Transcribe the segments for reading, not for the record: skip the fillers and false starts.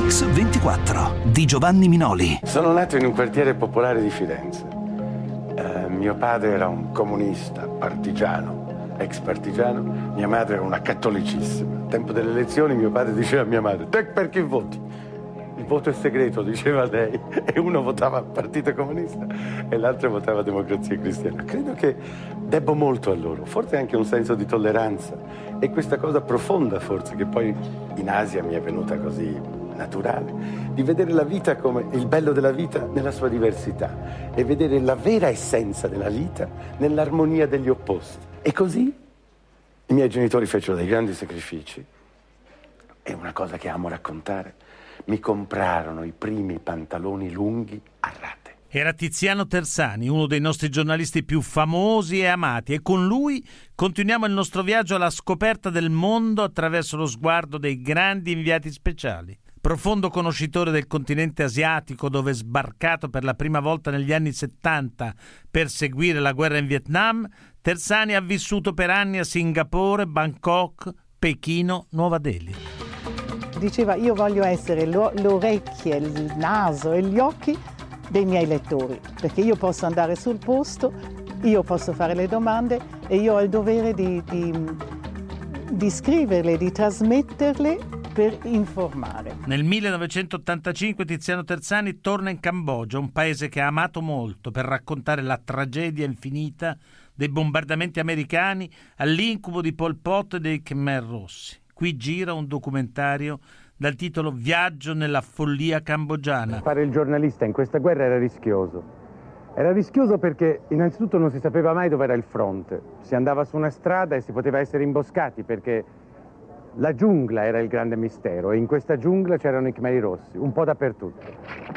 Mix24 di Giovanni Minoli. Sono nato in un quartiere popolare di Firenze. Mio padre era un comunista, partigiano, ex partigiano. Mia madre era una cattolicissima. Al tempo delle elezioni mio padre diceva a mia madre: te per chi voti? Il voto è segreto, diceva lei, e uno votava Partito Comunista e l'altro votava Democrazia Cristiana. Credo che debbo molto a loro, forse anche un senso di tolleranza e questa cosa profonda forse che poi in Asia mi è venuta così naturale, di vedere la vita come il bello della vita nella sua diversità e vedere la vera essenza della vita nell'armonia degli opposti. E così i miei genitori fecero dei grandi sacrifici. È una cosa che amo raccontare. Mi comprarono i primi pantaloni lunghi a rate. Era Tiziano Terzani, uno dei nostri giornalisti più famosi e amati, e con lui continuiamo il nostro viaggio alla scoperta del mondo attraverso lo sguardo dei grandi inviati speciali. Profondo conoscitore del continente asiatico, dove è sbarcato per la prima volta negli anni 70 per seguire la guerra in Vietnam, Terzani ha vissuto per anni a Singapore, Bangkok, Pechino, Nuova Delhi. Diceva: io voglio essere le orecchie, il naso e gli occhi dei miei lettori, perché io posso andare sul posto, io posso fare le domande e io ho il dovere di scriverle, di trasmetterle per informare. Nel 1985 Tiziano Terzani torna in Cambogia, un paese che ha amato molto, per raccontare la tragedia infinita dei bombardamenti americani all'incubo di Pol Pot e dei Khmer Rossi. Qui gira un documentario dal titolo Viaggio nella follia cambogiana. Fare il giornalista in questa guerra era rischioso. Era rischioso perché innanzitutto non si sapeva mai dove era il fronte. Si andava su una strada e si poteva essere imboscati perché la giungla era il grande mistero e in questa giungla c'erano i Khmeri Rossi, un po' dappertutto.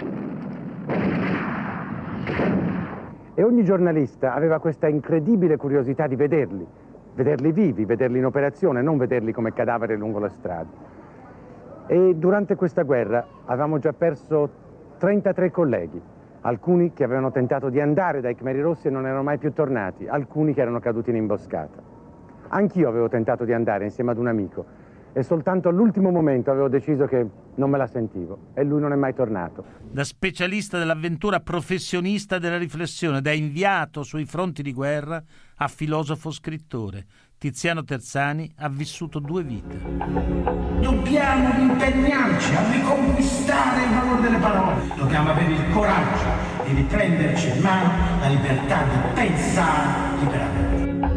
E ogni giornalista aveva questa incredibile curiosità di vederli vivi, vederli in operazione, non vederli come cadaveri lungo la strada. E durante questa guerra avevamo già perso 33 colleghi, alcuni che avevano tentato di andare dai Khmeri Rossi e non erano mai più tornati, alcuni che erano caduti in imboscata. Anch'io avevo tentato di andare insieme ad un amico e soltanto all'ultimo momento avevo deciso che non me la sentivo e lui non è mai tornato. Da specialista dell'avventura, professionista della riflessione, da inviato sui fronti di guerra a filosofo scrittore, Tiziano Terzani ha vissuto 2 vite. Dobbiamo impegnarci a riconquistare il valore delle parole. Dobbiamo avere il coraggio di riprenderci in mano la libertà di pensare liberamente.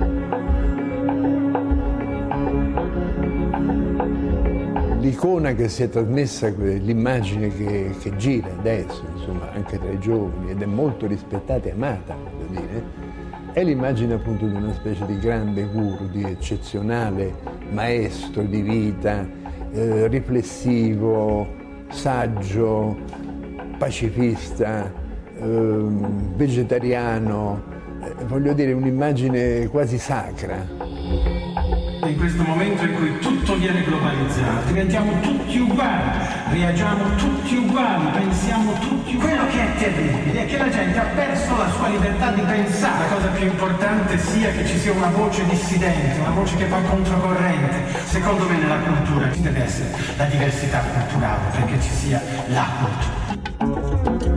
L'icona che si è trasmessa, l'immagine che gira adesso, insomma, anche tra i giovani, ed è molto rispettata e amata, voglio dire, è l'immagine appunto di una specie di grande guru, di eccezionale maestro di vita, riflessivo, saggio, pacifista, vegetariano, voglio dire un'immagine quasi sacra. In questo momento in cui tutto viene globalizzato, diventiamo tutti uguali, reagiamo tutti uguali, pensiamo tutti uguali. Quello che è terribile è che la gente ha perso la sua libertà di pensare. La cosa più importante sia che ci sia una voce dissidente, una voce che va controcorrente. Secondo me nella cultura ci deve essere la diversità culturale, perché ci sia la cultura.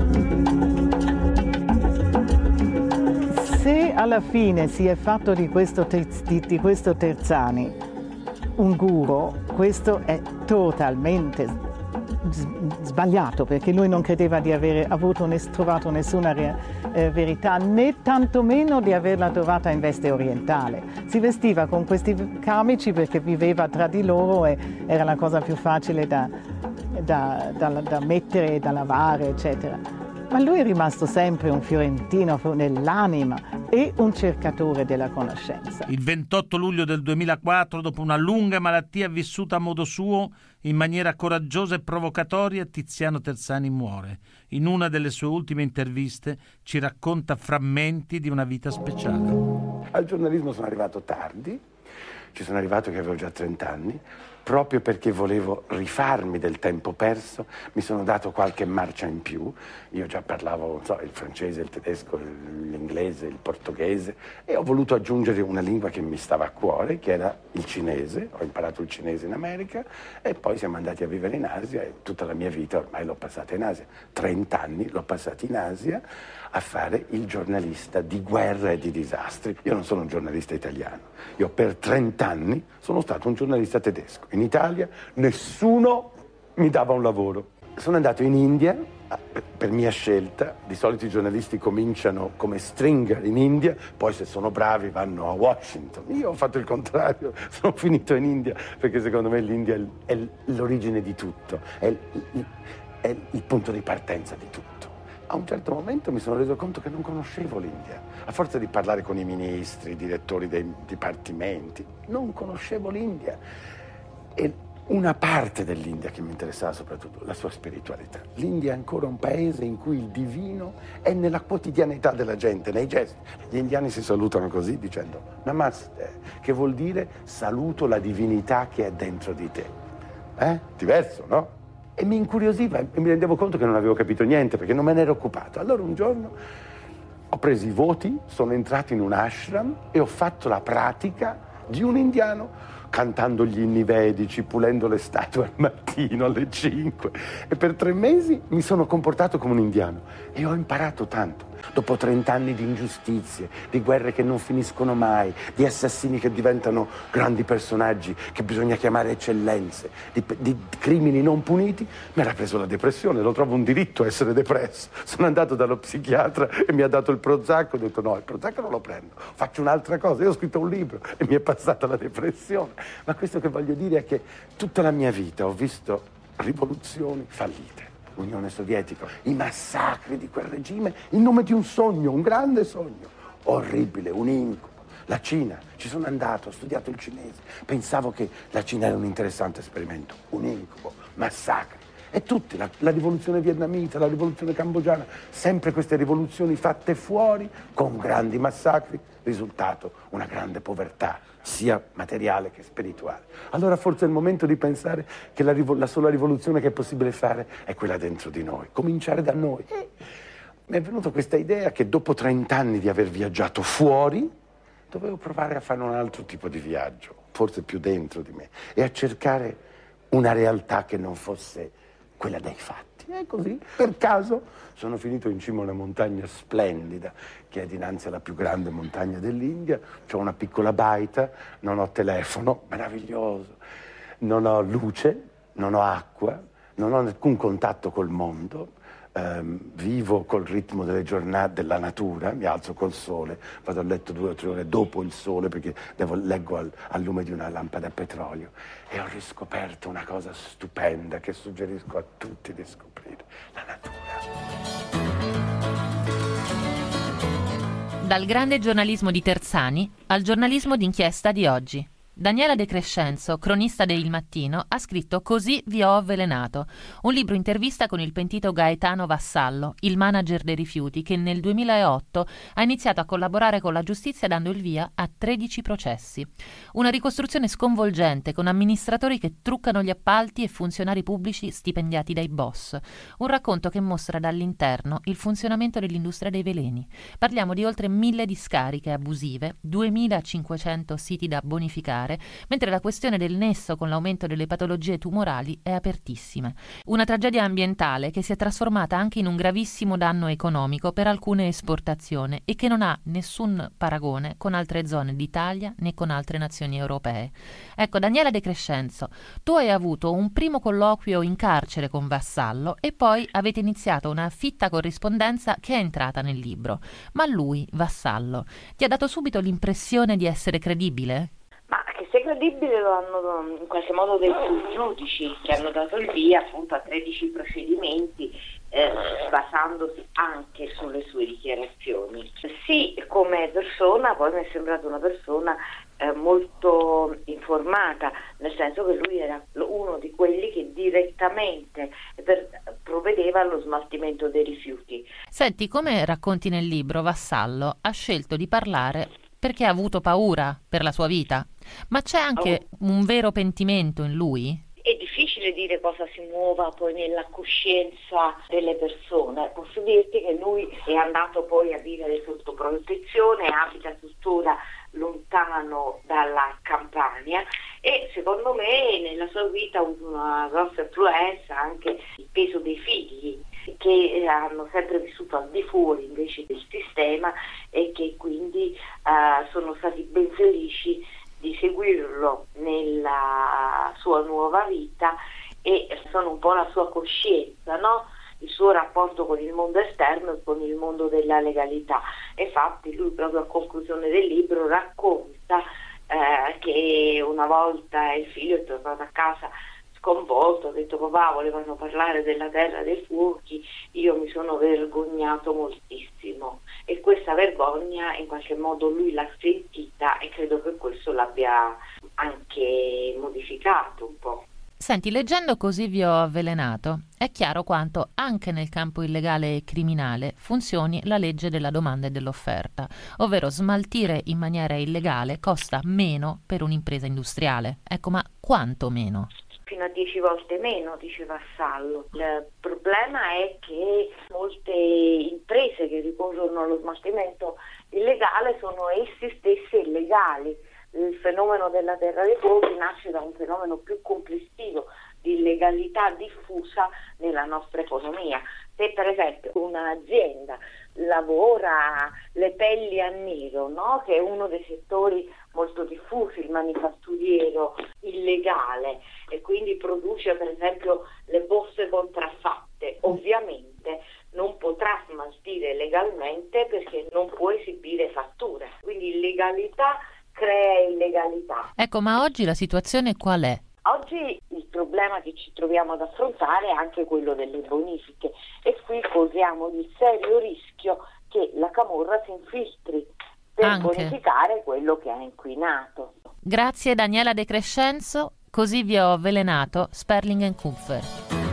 Se alla fine si è fatto di questo Terzani un guru, questo è totalmente sbagliato, perché lui non credeva di aver trovato nessuna verità, né tantomeno di averla trovata in veste orientale. Si vestiva con questi camici perché viveva tra di loro e era la cosa più facile da mettere, da lavare, eccetera. Ma lui è rimasto sempre un fiorentino nell'anima e un cercatore della conoscenza. Il 28 luglio del 2004, dopo una lunga malattia vissuta a modo suo, in maniera coraggiosa e provocatoria, Tiziano Terzani muore. In una delle sue ultime interviste ci racconta frammenti di una vita speciale. Al giornalismo sono arrivato tardi, ci sono arrivato che avevo già 30 anni, proprio perché volevo rifarmi del tempo perso, mi sono dato qualche marcia in più. Io già parlavo, non so, il francese, il tedesco, l'inglese, il portoghese, e ho voluto aggiungere una lingua che mi stava a cuore, che era il cinese. Ho imparato il cinese in America e poi siamo andati a vivere in Asia e tutta la mia vita ormai l'ho passata in Asia. 30 anni l'ho passata in Asia a fare il giornalista di guerra e di disastri. Io non sono un giornalista italiano, io per 30 anni sono stato un giornalista tedesco. In Italia nessuno mi dava un lavoro. Sono andato in India per mia scelta. Di solito i giornalisti cominciano come stringer in India, poi se sono bravi vanno a Washington. Io ho fatto il contrario, sono finito in India perché secondo me l'India è l'origine di tutto, è il punto di partenza di tutto. A un certo momento mi sono reso conto che non conoscevo l'India. A forza di parlare con i ministri, i direttori dei dipartimenti, non conoscevo l'India. E una parte dell'India che mi interessava soprattutto, la sua spiritualità. L'India è ancora un paese in cui il divino è nella quotidianità della gente, nei gesti. Gli indiani si salutano così dicendo Namaste, che vuol dire saluto la divinità che è dentro di te. Diverso, no? E mi incuriosiva e mi rendevo conto che non avevo capito niente perché non me ne ero occupato. Allora un giorno ho preso i voti, sono entrato in un ashram e ho fatto la pratica di un indiano, cantando gli inni vedici, pulendo le statue al mattino alle 5. E per 3 mesi mi sono comportato come un indiano e ho imparato tanto. Dopo 30 anni di ingiustizie, di guerre che non finiscono mai, di assassini che diventano grandi personaggi che bisogna chiamare eccellenze, di crimini non puniti, mi era preso la depressione. Lo trovo un diritto essere depresso. Sono andato dallo psichiatra e mi ha dato il Prozac. Ho detto no, il Prozac non lo prendo, faccio un'altra cosa. Io ho scritto un libro e mi è passata la depressione. Ma questo che voglio dire è che tutta la mia vita ho visto rivoluzioni fallite. L'Unione Sovietica, i massacri di quel regime in nome di un sogno, un grande sogno, orribile, un incubo. La Cina, ci sono andato, ho studiato il cinese, pensavo che la Cina era un interessante esperimento, un incubo, massacri. E tutti, la rivoluzione vietnamita, la rivoluzione cambogiana, sempre queste rivoluzioni fatte fuori con grandi massacri, risultato una grande povertà, sia materiale che spirituale. Allora forse è il momento di pensare che la sola rivoluzione che è possibile fare è quella dentro di noi, cominciare da noi. E mi è venuta questa idea che dopo 30 anni di aver viaggiato fuori, dovevo provare a fare un altro tipo di viaggio, forse più dentro di me, e a cercare una realtà che non fosse quella dei fatti. E così, per caso, sono finito in cima a una montagna splendida, che è dinanzi alla più grande montagna dell'India. C'ho una piccola baita, non ho telefono, meraviglioso, non ho luce, non ho acqua, non ho alcun contatto col mondo. Vivo col ritmo delle giornate della natura, mi alzo col sole, vado a letto 2 o 3 ore dopo il sole perché leggo al lume di una lampada a petrolio, e ho riscoperto una cosa stupenda che suggerisco a tutti di scoprire: la natura. Dal grande giornalismo di Terzani al giornalismo d'inchiesta di oggi. Daniela De Crescenzo, cronista de Il Mattino, ha scritto Così vi ho avvelenato, un libro intervista con il pentito Gaetano Vassallo, il manager dei rifiuti, che nel 2008 ha iniziato a collaborare con la giustizia dando il via a 13 processi. Una ricostruzione sconvolgente con amministratori che truccano gli appalti e funzionari pubblici stipendiati dai boss. Un racconto che mostra dall'interno il funzionamento dell'industria dei veleni. Parliamo di oltre 1000 discariche abusive, 2500 siti da bonificare, mentre la questione del nesso con l'aumento delle patologie tumorali è apertissima. Una tragedia ambientale che si è trasformata anche in un gravissimo danno economico per alcune esportazioni e che non ha nessun paragone con altre zone d'Italia né con altre nazioni europee. Ecco, Daniela De Crescenzo, tu hai avuto un primo colloquio in carcere con Vassallo e poi avete iniziato una fitta corrispondenza che è entrata nel libro. Ma lui, Vassallo, ti ha dato subito l'impressione di essere credibile? Ma che sia credibile lo hanno in qualche modo detto i giudici, che hanno dato il via appunto a 13 procedimenti basandosi anche sulle sue dichiarazioni. Sì, come persona poi mi è sembrata una persona molto informata, nel senso che lui era uno di quelli che direttamente provvedeva allo smaltimento dei rifiuti. Senti, come racconti nel libro, Vassallo ha scelto di parlare perché ha avuto paura per la sua vita. Ma c'è anche un vero pentimento in lui? È difficile dire cosa si muova poi nella coscienza delle persone. Posso dirti che lui è andato poi a vivere sotto protezione, abita tuttora lontano dalla Campania e secondo me nella sua vita ha avuto una grossa influenza anche il peso dei figli, che hanno sempre vissuto al di fuori invece del sistema e che quindi sono stati ben felici di seguirlo nella sua nuova vita e sono un po' la sua coscienza, no? Il suo rapporto con il mondo esterno e con il mondo della legalità. Infatti lui proprio a conclusione del libro racconta che una volta il figlio è tornato a casa sconvolto, ha detto: papà, volevano parlare della terra dei fuochi, io mi sono vergognato moltissimo, e questa vergogna in qualche modo lui l'ha sentita e credo che questo l'abbia anche modificato un po'. Senti, leggendo Così vi ho avvelenato, è chiaro quanto anche nel campo illegale e criminale funzioni la legge della domanda e dell'offerta, ovvero smaltire in maniera illegale costa meno per un'impresa industriale. Ecco, ma quanto meno? Fino a 10 volte meno, dice Vassallo. Il problema è che molte imprese che ricorrono allo smaltimento illegale sono esse stesse illegali. Il fenomeno della terra dei fuochi nasce da un fenomeno più complessivo di illegalità diffusa nella nostra economia. Se per esempio un'azienda lavora le pelli a nero, no? Che è uno dei settori molto diffusi, il manifatturiero illegale, e quindi produce per esempio le borse contraffatte, ovviamente non potrà smaltire legalmente perché non può esibire fatture. Quindi illegalità crea illegalità. Ecco, ma oggi la situazione qual è? Oggi il problema che ci troviamo ad affrontare è anche quello delle bonifiche e qui corriamo il serio rischio che la camorra si infiltri per bonificare quello che ha inquinato. Grazie Daniela De Crescenzo, Così vi ho avvelenato, Sperling & Kupfer.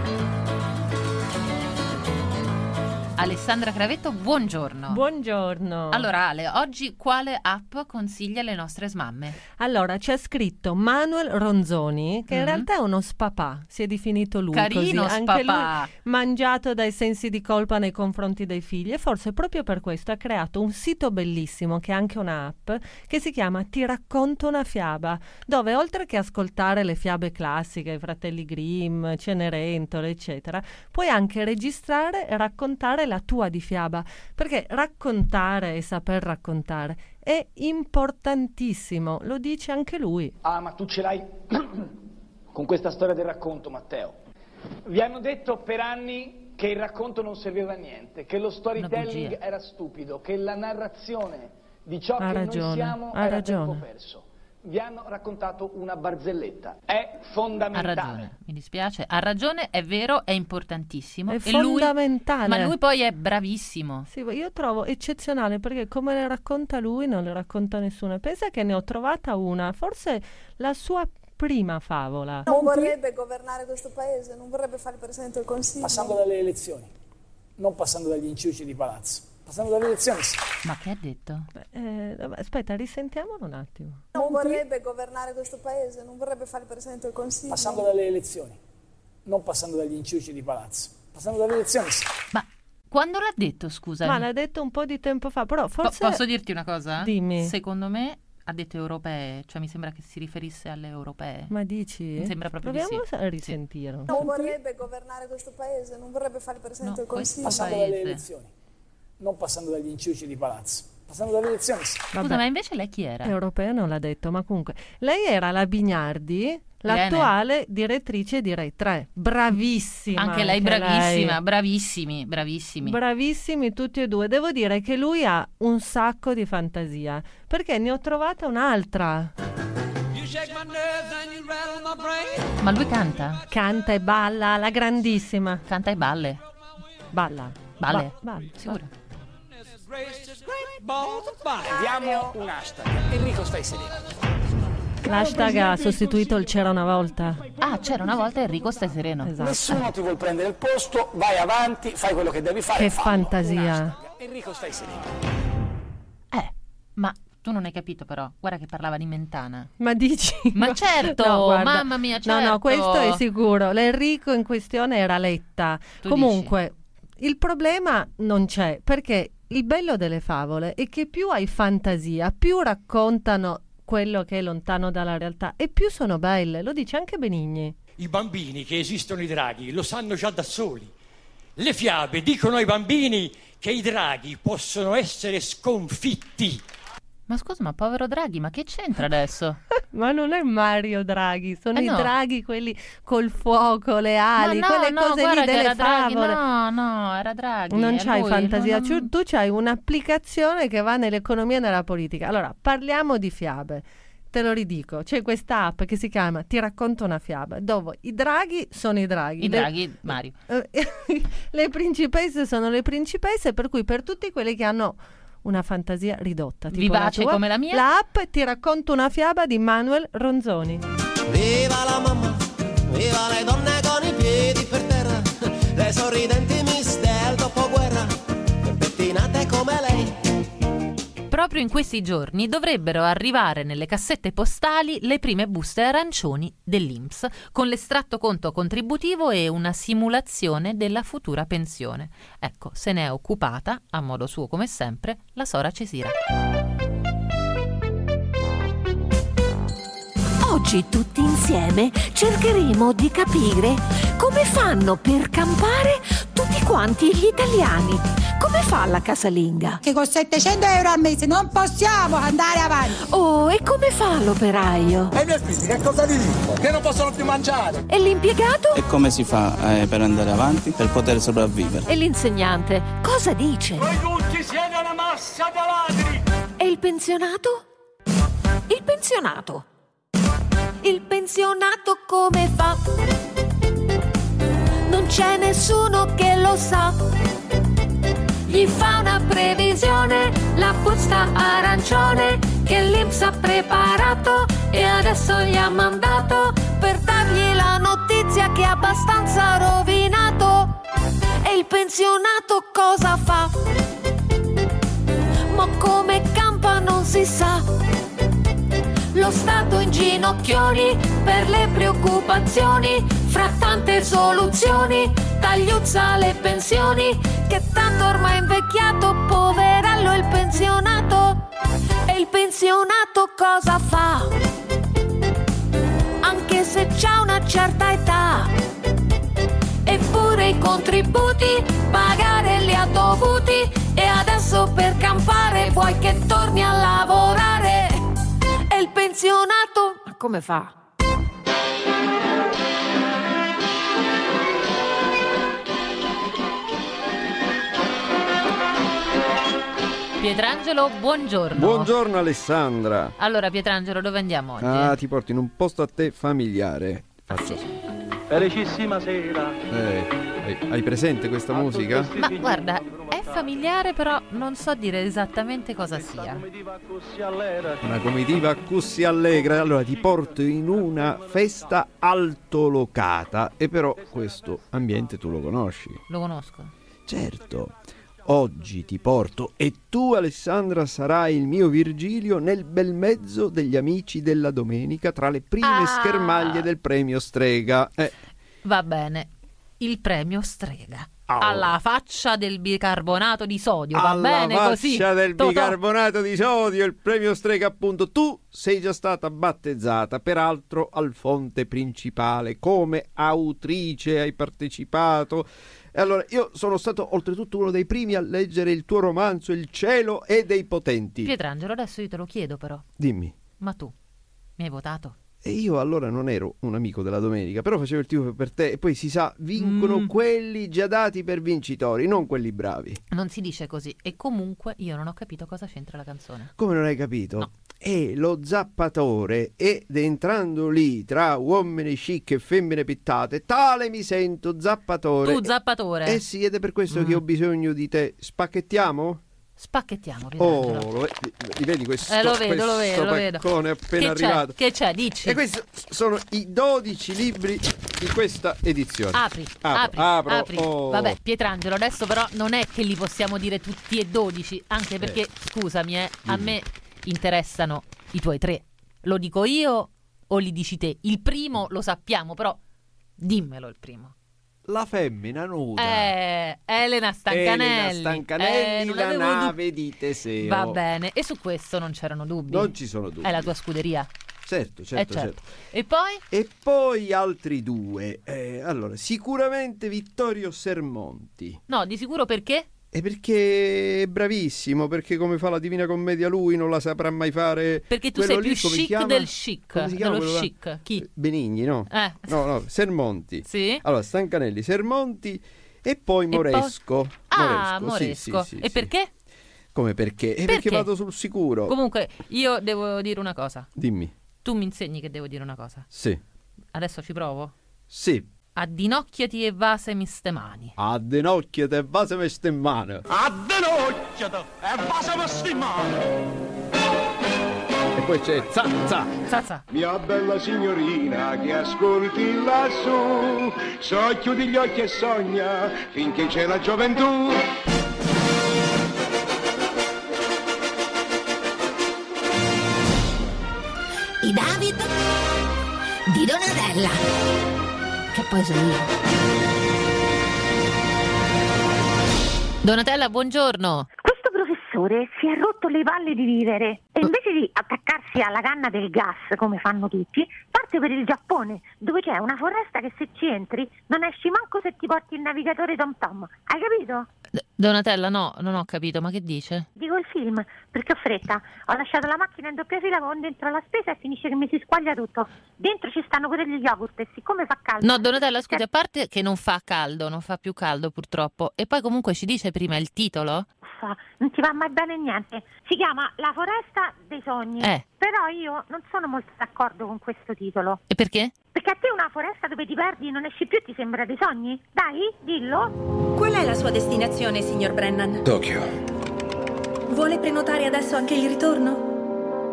Alessandra Cravetto, buongiorno. Buongiorno. Allora Ale, oggi quale app consiglia alle nostre smamme? Allora, c'è scritto Manuel Ronzoni, che in realtà è uno spapà, si è definito lui. Carino, così. spapà. Anche lui mangiato dai sensi di colpa nei confronti dei figli, e forse proprio per questo ha creato un sito bellissimo, che è anche un'app, che si chiama Ti racconto una fiaba, dove oltre che ascoltare le fiabe classiche, i fratelli Grimm, Cenerentola, eccetera, puoi anche registrare e raccontare la tua di fiaba, perché raccontare e saper raccontare è importantissimo, lo dice anche lui. Ah, ma tu ce l'hai con questa storia del racconto, Matteo. Vi hanno detto per anni che il racconto non serviva a niente, che lo storytelling era stupido, che la narrazione di ciò che noi siamo era tempo perso. Vi hanno raccontato una barzelletta. È fondamentale. Ha ragione, mi dispiace. Ha ragione, è vero, è importantissimo. È fondamentale. Ma lui poi è bravissimo. Sì, io trovo eccezionale, perché come le racconta lui non le racconta nessuno. Pensa che ne ho trovata una, forse la sua prima favola. Non vorrebbe governare questo paese, non vorrebbe fare il Presidente del Consiglio. Passando dalle elezioni, non passando dagli inciuci di palazzo. Passando dalle elezioni, sì. Ma che ha detto? Aspetta, risentiamolo un attimo. Non vorrebbe governare questo paese, non vorrebbe fare il Presidente del Consiglio. Passando dalle elezioni, non passando dagli inciuci di palazzo. Passando dalle elezioni, sì. Ma quando l'ha detto, scusami? Ma l'ha detto un po' di tempo fa, però forse... Posso dirti una cosa? Dimmi. Secondo me ha detto europee, cioè mi sembra che si riferisse alle europee. Ma dici? Mi sembra proprio proviamo di sì. a risentire. Sì. Non vorrebbe governare questo paese, non vorrebbe fare il Presidente del Consiglio. Passando dalle elezioni, non passando dagli inciuci di palazzo. Passando dalle elezioni, sì. Scusa, ma invece lei chi era? Europea non l'ha detto, ma comunque lei era la Bignardi, l'attuale direttrice di Rai 3. Bravissima. Anche lei bravissima, bravissimi. Bravissimi tutti e due. Devo dire che lui ha un sacco di fantasia, perché ne ho trovata un'altra. Ma lui canta? Canta e balla, la grandissima. Canta e balle? Balla. Balle? Sicuro. Diamo un hashtag. Enrico, stai sereno. L'hashtag ha sostituito il c'era una volta. Ah, c'era una volta, Enrico stai sereno. Esatto. Nessuno ti vuol prendere il posto, vai avanti, fai quello che devi fare. Che fantasia. Enrico, stai sereno. Ma Tu non hai capito però, guarda che parlava di Mentana. Ma dici? Ma certo, no, guarda, mamma mia, certo. No, questo è sicuro. L'Enrico in questione era Letta. Comunque, il problema non c'è, perché il bello delle favole è che più hai fantasia, più raccontano quello che è lontano dalla realtà e più sono belle, lo dice anche Benigni. I bambini che esistono i draghi lo sanno già da soli. Le fiabe dicono ai bambini che i draghi possono essere sconfitti. Ma scusa, ma povero Draghi, ma che c'entra adesso? Ma non è Mario Draghi, sono i no. draghi quelli col fuoco, le ali, quelle cose lì delle favole. No, era Draghi. Non c'hai fantasia, non... tu c'hai un'applicazione che va nell'economia e nella politica. Allora, parliamo di fiabe. Te lo ridico, c'è questa app che si chiama Ti racconto una fiaba, dove i draghi sono i draghi. Mario. Le principesse sono le principesse, per cui per tutti quelli che hanno una fantasia ridotta, tipo vivace come la mia, l'app Ti racconto una fiaba di Manuel Ronzoni. Viva la mamma, viva le donne con i piedi per terra, le sorridenti miss del dopoguerra, pettinate come lei. Proprio in questi giorni dovrebbero arrivare nelle cassette postali le prime buste arancioni dell'INPS con l'estratto conto contributivo e una simulazione della futura pensione. Ecco, se ne è occupata, a modo suo come sempre, la Sora Cesira. Oggi tutti insieme cercheremo di capire come fanno per campare tutti quanti gli italiani. Come fa la casalinga? Che con 700 euro al mese non possiamo andare avanti. Oh, e come fa l'operaio? E i miei figli che cosa gli dico? Che non possono più mangiare. E l'impiegato? E come si fa per andare avanti, per poter sopravvivere? E l'insegnante cosa dice? Voi tutti siete una massa di ladri. E il pensionato? Il pensionato. Il pensionato come fa? Non c'è nessuno che lo sa. Gli fa una previsione, la busta arancione che l'INPS ha preparato e adesso gli ha mandato per dargli la notizia che è abbastanza rovinato. E il pensionato cosa fa? Ma come campa non si sa. Lo Stato in ginocchioni per le preoccupazioni, fra tante soluzioni, tagliuzza le pensioni, che tanto ormai è invecchiato, poverello il pensionato. E il pensionato cosa fa? Anche se c'ha una certa età, eppure i contributi pagare li ha dovuti, e adesso per campare vuoi che torni a lavorare. E il pensionato come fa? Pietrangelo, buongiorno. Buongiorno Alessandra. Allora Pietrangelo, dove andiamo oggi? Ti porto in un posto a te familiare. Felicissima sera. Hai presente questa musica? Ma guarda, è familiare, però non so dire esattamente cosa sia. Una comitiva così allegra. Allora ti porto in una festa altolocata. E però questo ambiente tu lo conosci? Lo conosco. Certo. Oggi ti porto, e tu Alessandra sarai il mio Virgilio, nel bel mezzo degli amici della domenica, tra le prime schermaglie del premio Strega. Va bene, il premio Strega. Alla faccia del bicarbonato di sodio, va bene così? Alla faccia del bicarbonato di sodio, il premio Strega appunto. Tu sei già stata battezzata, peraltro al Fonte Principale, come autrice hai partecipato. E allora io sono stato oltretutto uno dei primi a leggere il tuo romanzo Il cielo e dei potenti. Pietrangelo, adesso io te lo chiedo però. Dimmi. Ma tu mi hai votato? E io allora non ero un amico della domenica, però facevo il tifo per te, e poi si sa, vincono quelli già dati per vincitori, non quelli bravi. Non si dice così, e comunque io non ho capito cosa c'entra la canzone. Come non hai capito? No. E lo zappatore, ed entrando lì tra uomini chic e femmine pittate, tale mi sento zappatore. Tu zappatore? Sì, ed è per questo che ho bisogno di te. Spacchettiamo? Spacchettiamo, Pietrangelo. Li vedi questo? Lo vedo. Paccone appena arrivato. Che c'è? Dici. E questi sono i 12 libri di questa edizione. Apri. Oh. Vabbè, Pietrangelo, adesso però non è che li possiamo dire tutti e 12, anche perché, scusami, a me interessano i tuoi 3. Lo dico io o li dici te? Il primo lo sappiamo, però dimmelo il primo. La femmina nuda. Elena Stancanelli. La nave di Teseo. Va bene, e su questo non c'erano dubbi? Non ci sono dubbi. È la tua scuderia. Certo. E poi? E poi altri 2. Allora, sicuramente Vittorio Sermonti. No, di sicuro perché? E perché è bravissimo, perché come fa la Divina Commedia lui non la saprà mai fare. Perché tu sei più chic del chic. Come si chiama dello quello chic. Chi? Benigni, no? No, Sermonti. Sì? Allora, Stancanelli, Sermonti e poi Moresco. Moresco. Sì, e perché? Come perché? Perché vado sul sicuro. Comunque, io devo dire una cosa. Dimmi. Tu mi insegni che devo dire una cosa. Sì. Adesso ci provo? Sì. Addinocchiati e vasemi ste mani. Addinocchiati e vasemi ste mani. Addinocchiati e vasemi ste mani. E poi c'è Zazza. Mia bella signorina che ascolti lassù, chiudi gli occhi e sogna finché c'è la gioventù. I David di Donatella, che poi sono io. Donatella, buongiorno. Questo professore si è rotto le palle di vivere e invece di attaccarsi alla canna del gas come fanno tutti, parte per il Giappone, dove c'è una foresta che se ci entri non esci manco se ti porti il navigatore TomTom. Hai capito? Donatella, no, non ho capito, ma che dice? Dico il film, perché ho fretta. Ho lasciato la macchina in doppia fila con dentro la spesa e finisce che mi si squaglia tutto. Dentro ci stanno pure gli yogurt e siccome fa caldo... No, Donatella, scusi, a parte che non fa caldo, non fa più caldo purtroppo, e poi comunque ci dice prima il titolo? Non ti va mai bene niente. Si chiama La foresta dei sogni. Però io non sono molto d'accordo con questo titolo. E perché? Perché a te una foresta dove ti perdi e non esci più ti sembra dei sogni? Dai, dillo. Qual è la sua destinazione, signor Brennan? Tokyo. Vuole prenotare adesso anche il ritorno?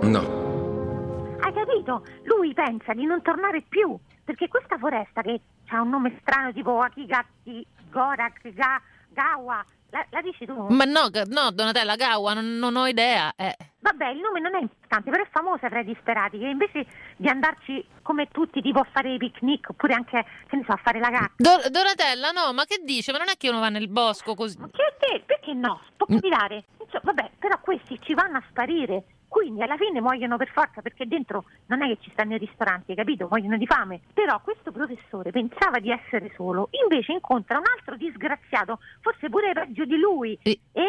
No. Hai capito? Lui pensa di non tornare più. Perché questa foresta che ha un nome strano tipo Akigati, Gorak, Gawa... La dici tu? Ma no, Donatella, Gawa, non ho idea. Vabbè, il nome non è importante, però è famosa tra i disperati, che invece di andarci come tutti, tipo a fare i picnic, oppure anche, che ne so, a fare la cacca. Donatella, no, ma che dice? Ma non è che uno va nel bosco così? Perché no? Può capitare. Vabbè, però questi ci vanno a sparire. Quindi alla fine muoiono per forza, perché dentro non è che ci stanno i ristoranti, capito? Muoiono di fame. Però questo professore pensava di essere solo, invece incontra un altro disgraziato, forse pure peggio di lui.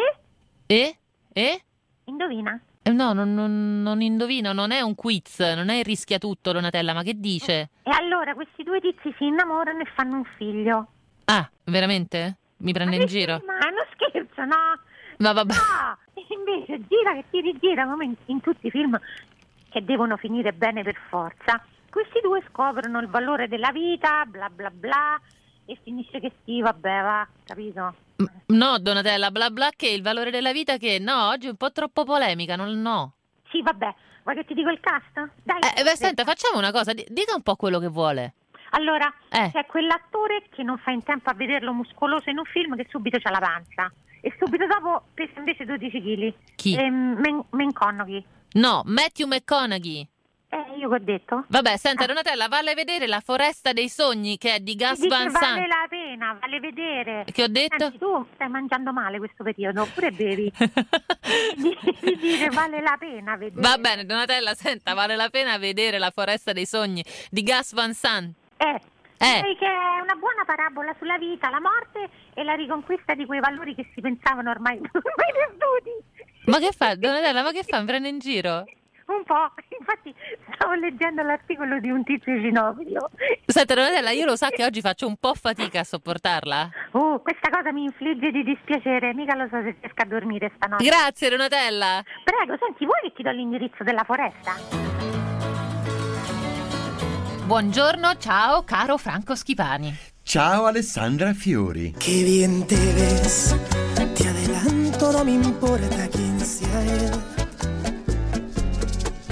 E? Indovina? No, non indovino, non è un quiz, non è il rischia tutto, Donatella, ma che dice? E allora questi due tizi si innamorano e fanno un figlio. Ah, veramente? Mi prende in giro? Ma non scherzo, no? Ma vabbè. No, invece gira che ti rigira come in tutti i film che devono finire bene per forza. Questi due scoprono il valore della vita, bla bla bla, e finisce che sì, vabbè, va, capito? No, Donatella, bla bla che il valore della vita che no, oggi è un po' troppo polemica, no. Sì, vabbè, vuoi che ti dico il cast? Dai. Senta, facciamo una cosa, dica un po' quello che vuole. Allora, c'è quell'attore che non fa in tempo a vederlo muscoloso in un film che subito c'ha la pancia. E subito dopo pesa invece 12 kg. Chi? McConaughey. No, Matthew McConaughey. Io che ho detto? Vabbè, senta Donatella, vale vedere La foresta dei sogni, che è di Gus Van Sant. Vale la pena, vale vedere. Che ho detto? Senti, tu stai mangiando male questo periodo, oppure bevi? Devi dire vale la pena vedere. Va bene, Donatella, senta, vale la pena vedere La foresta dei sogni di Gus Van Sant. Direi che è una buona parabola sulla vita, la morte e la riconquista di quei valori che si pensavano ormai perduti. Ma che fa, Donatella? Ma che fa? Mi prende in giro? Un po', infatti stavo leggendo l'articolo di un tizio cinofilo. Senta Donatella, io lo sa che oggi faccio un po' fatica a sopportarla. Questa cosa mi infligge di dispiacere, mica lo so se riesco a dormire stanotte. Grazie Donatella. Prego, senti, vuoi che ti do l'indirizzo della foresta? Buongiorno, ciao caro Franco Schifani. Ciao Alessandra Fiori. Qué bien te ves, te adelanto, no me importa quién sea él.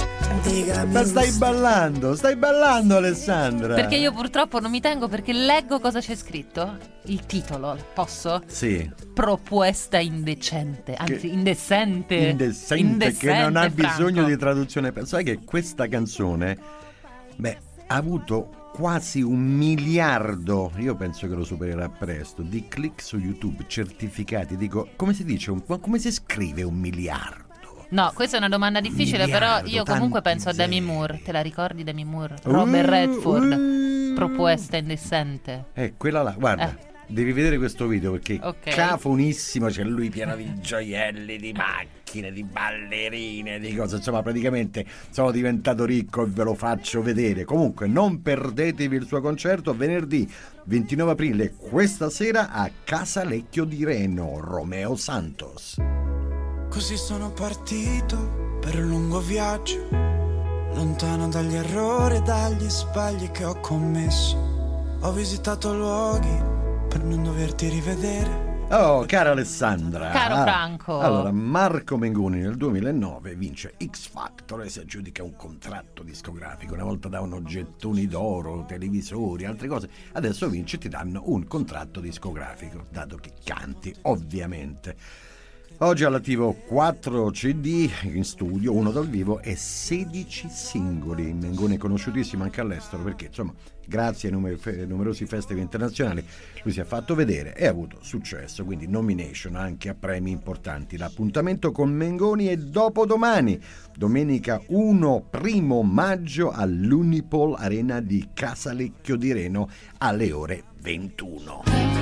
Ma stai ballando Alessandra. Perché io purtroppo non mi tengo, perché leggo cosa c'è scritto. Il titolo, posso? Sì. Propuesta indecente, anzi indecente. Indecente, che non ha bisogno di traduzione. Sai che questa canzone, ha avuto quasi 1 miliardo, io penso che lo supererà presto, di click su YouTube certificati. Dico, come si dice, come si scrive 1 miliardo? No, questa è una domanda difficile, però io comunque penso a Demi Moore. Te la ricordi Demi Moore? Robert Redford, Propuesta indecente. Quella là, guarda. Devi vedere questo video perché cafonissimo, c'è lui pieno di gioielli, di macchine, di ballerine, di cose, insomma praticamente sono diventato ricco e ve lo faccio vedere. Comunque non perdetevi il suo concerto venerdì 29 aprile, questa sera a Casalecchio di Reno, Romeo Santos. Così sono partito per un lungo viaggio, lontano dagli errori e dagli sbagli che ho commesso. Ho visitato luoghi per non doverti rivedere. Oh, cara Alessandra. Caro Franco. Allora, Marco Mengoni nel 2009 vince X Factor e si aggiudica un contratto discografico. Una volta davano gettoni d'oro, televisori, altre cose. Adesso vince e ti danno un contratto discografico, dato che canti, ovviamente. Oggi è all'attivo 4 CD in studio, 1 dal vivo e 16 singoli. Mengoni è conosciutissimo anche all'estero perché, insomma, grazie ai numerosi festival internazionali lui si è fatto vedere e ha avuto successo, quindi nomination anche a premi importanti. L'appuntamento con Mengoni è dopodomani, domenica 1 maggio all'Unipol Arena di Casalecchio di Reno alle ore 21.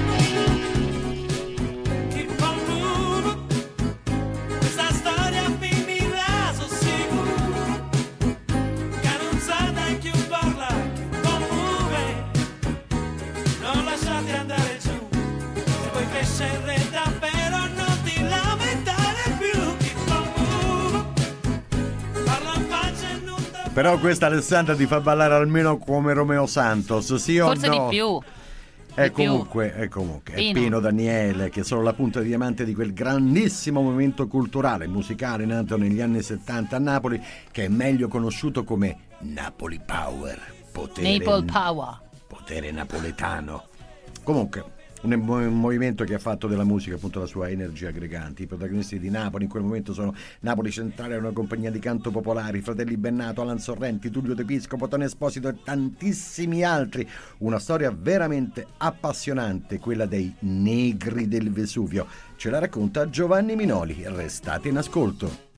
Però questa Alessandra ti fa ballare almeno come Romeo Santos, sì o forse no? Di più. È comunque è Pino Daniele, che è solo la punta di diamante di quel grandissimo movimento culturale musicale nato negli anni 70 a Napoli, che è meglio conosciuto come Napoli Power, potere napoletano. Comunque un movimento che ha fatto della musica appunto la sua energia aggregante. I protagonisti di Napoli in quel momento sono Napoli Centrale, una compagnia di canto popolari, Fratelli Bennato, Alan Sorrenti, Tullio De Piscopo, Tone Esposito e tantissimi altri. Una storia veramente appassionante, quella dei Negri del Vesuvio. Ce la racconta Giovanni Minoli. Restate in ascolto.